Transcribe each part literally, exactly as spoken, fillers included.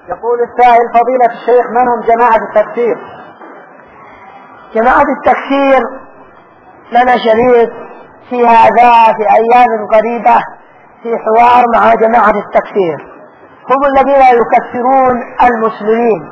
يقول السائل فضيلة الشيخ من هم جماعة التكفير؟ جماعة التكفير لنا شريط في هذا في أيام قريبة في حوار مع جماعة التكفير، هم الذين يكفرون المسلمين،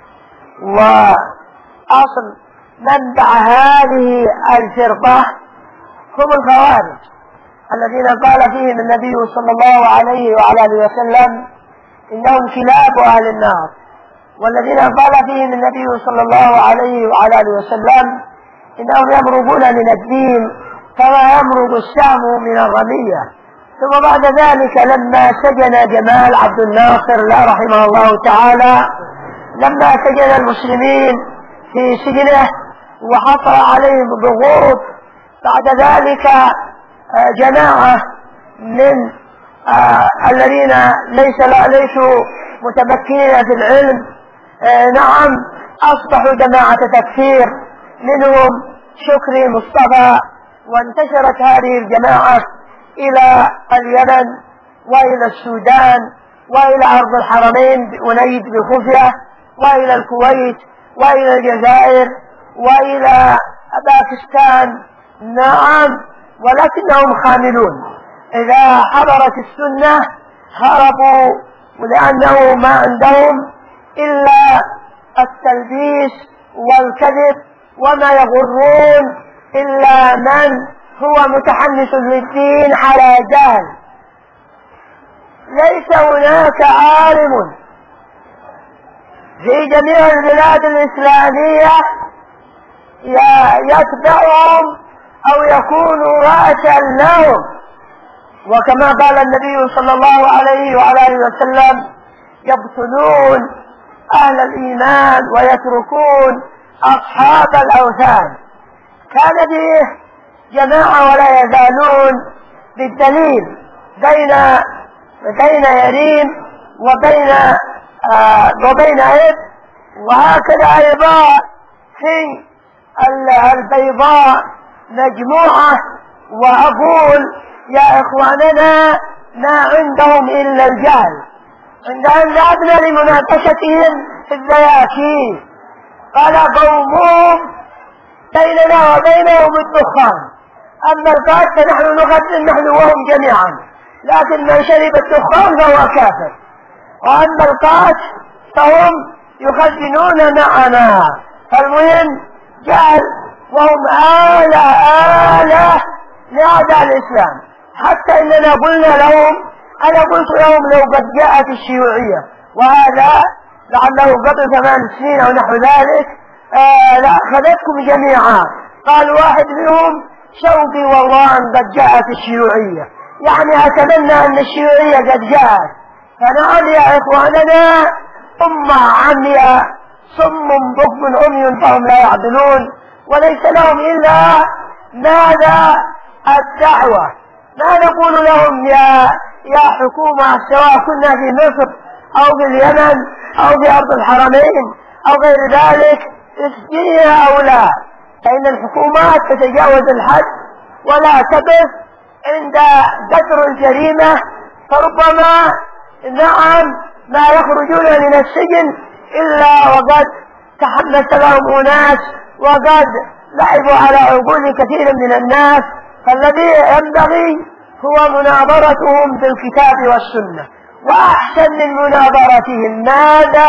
وأصل منبع هذه الفرقة هم الخوارج الذين قال فيهم النبي صلى الله عليه وعلى آله وسلم إنهم كلاب أهل النار، والذين قال فيهم النبي صلى الله عليه وعلى آله وسلم إنهم يمرقون من الدين كما يمرق السهم من الرمية. ثم بعد ذلك لما سجن جمال عبد الناصر لا رحمه الله تعالى، لما سجن المسلمين في سجنه وحصل عليهم ضغوط، بعد ذلك جماعة من آه الذين ليس ليسوا متمكنين في العلم آه نعم أصبحوا جماعة تكفير، منهم شكري مصطفى، وانتشرت هذه الجماعة إلى اليمن وإلى السودان وإلى أرض الحرمين بأنيد بخفية وإلى الكويت وإلى الجزائر وإلى باكستان نعم، ولكنهم خاملون. إذا حضرت السنة هربوا، ولأنه ما عندهم إلا التلبيس والكذب، وما يغرون إلا من هو متحمس للدين على جهل. ليس هناك عالم في جميع البلاد الإسلامية يتبعهم أو يكون رأسا لهم، وكما قال النبي صلى الله عليه وعلى آله وسلم يقتلون أهل الإيمان ويتركون أصحاب الأوثان. كان فيه جماعة ولا يزالون بالدليل بين بين يرين وبين آه وبين إب، وهكذا أيضا في البيضاء مجموعة. وأقول يا إخواننا ما عندهم إلا الجهل، عندهم ذهبنا لمناقشتهم في الذياكين قال قومهم بيننا وبينهم الدخان، أما القات فنحن نخزن نحن وهم جميعا، لكن من شرب الدخان فهو كافر، وأما القات فهم يخزنون معنا. فالمهم جهل، وهم آلة آلة لأعداء الإسلام، حتى إننا قلنا لهم، أنا قلت لهم لو قد جاءت الشيوعية، وهذا لعله قبل ثمان سنين أو نحو ذلك آه لأخذتكم جميعا. قال واحد منهم شوقي والله أن قد جاءت الشيوعية، يعني أتمنى أن الشيوعية قد جاءت. فنعم يا إخواننا أمة عمياء صم بكم عمي فهم لا يعدلون، وليس لهم إلا ماذا؟ الدعوة. ما نقول لهم يا يا حكومة سواء كنا في مصر أو في اليمن أو في أرض الحرمين أو غير ذلك اسجنها أو لا، فإن الحكومات تتجاوز الحد ولا تبث عند قدر الجريمة، فربما نعم ما يخرجون من السجن إلا وقد تحمس لهم أناس وقد لعبوا على عقول كثير من الناس. فالذي ينبغي هو مناظرتهم بالكتاب والسنة، وأحسن من مناظرتهم ماذا؟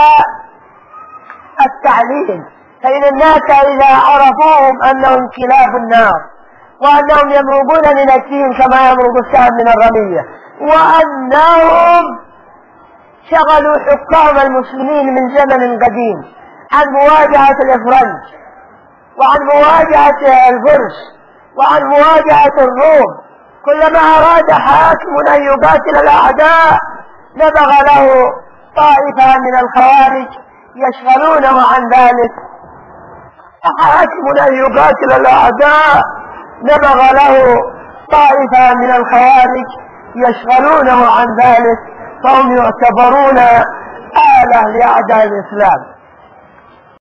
التعليم. فإن الناس إذا عرفوهم أنهم كلاب النار، وأنهم يمرقون من الدين كما يمرق السهم من الرمية، وأنهم شغلوا حكام المسلمين من زمن قديم عن مواجهة الإفرنج وعن مواجهة الفرس وعن مواجهة الروم، كلما أراد حاكم أن يقاتل الأعداء نبغ له طائفة من الخوارج يشغلونه عن ذلك. حاكم أن يقاتل الأعداء نبغ له طائفة من الخوارج يشغلونه عن ذلك، فهم يعتبرون آلة لأعداء الإسلام.